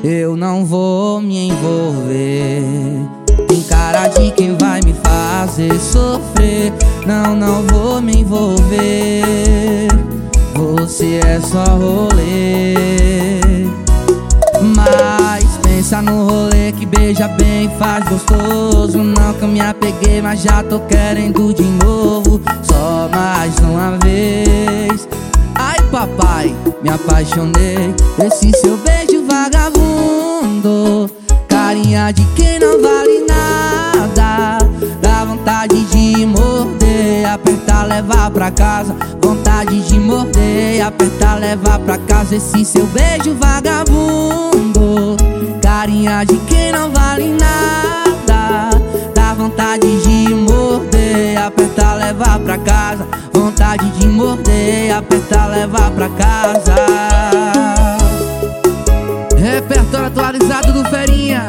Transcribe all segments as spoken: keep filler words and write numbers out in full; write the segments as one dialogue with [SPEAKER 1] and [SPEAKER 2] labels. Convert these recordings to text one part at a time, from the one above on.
[SPEAKER 1] Eu não vou me envolver. Tem cara de quem vai me fazer sofrer. Não, não vou me envolver. Você é só rolê. Mas pensa no rolê que beija bem, faz gostoso. Não que eu me apeguei, mas já tô querendo de novo. Só mais uma vez. Ai papai, me apaixonei. Esse seu beijo vagabundo, carinha de quem não vale nada. Dá vontade de morder, apertar, levar pra casa. Vontade de morder, apertar, levar pra casa. Esse seu beijo vagabundo, carinha de quem não vale nada. Dá vontade de morder, apertar, levar pra casa. Vontade de morder, apertar, levar pra casa. Repertório atualizado do Ferinha.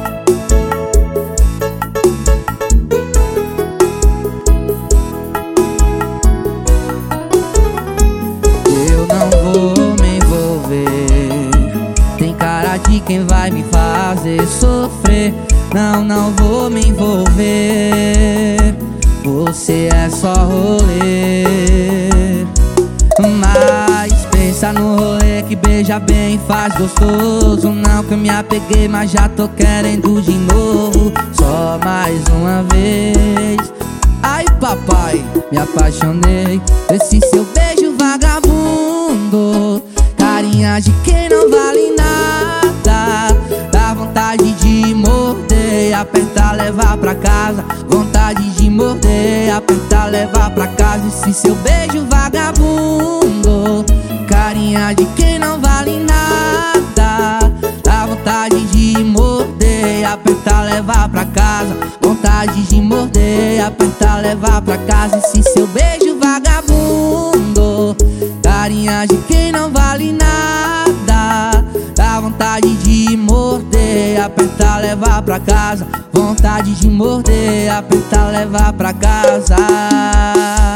[SPEAKER 1] Eu não vou me envolver. Tem cara de quem vai me fazer sofrer. Não, não vou me envolver. Você é só rolê. Mas pensa no rolê que beija bem, faz gostoso. Não que eu me apeguei, mas já tô querendo de novo. Só mais uma vez. Ai papai, me apaixonei. Esse seu beijo vagabundo, carinha de quem não vale nada. Dá vontade de morder, apertar, levar pra casa. Vontade de morder, apertar, levar pra casa. Esse seu beijo vagabundo, carinha de quem não vale nada. Dá vontade de morder, apertar, levar pra casa. Vontade de morder, apertar, levar pra casa. Esse seu beijo vagabundo, carinha de quem não vale nada. Dá vontade de morder, apertar, levar pra casa. Vontade de morder, apertar, levar pra casa.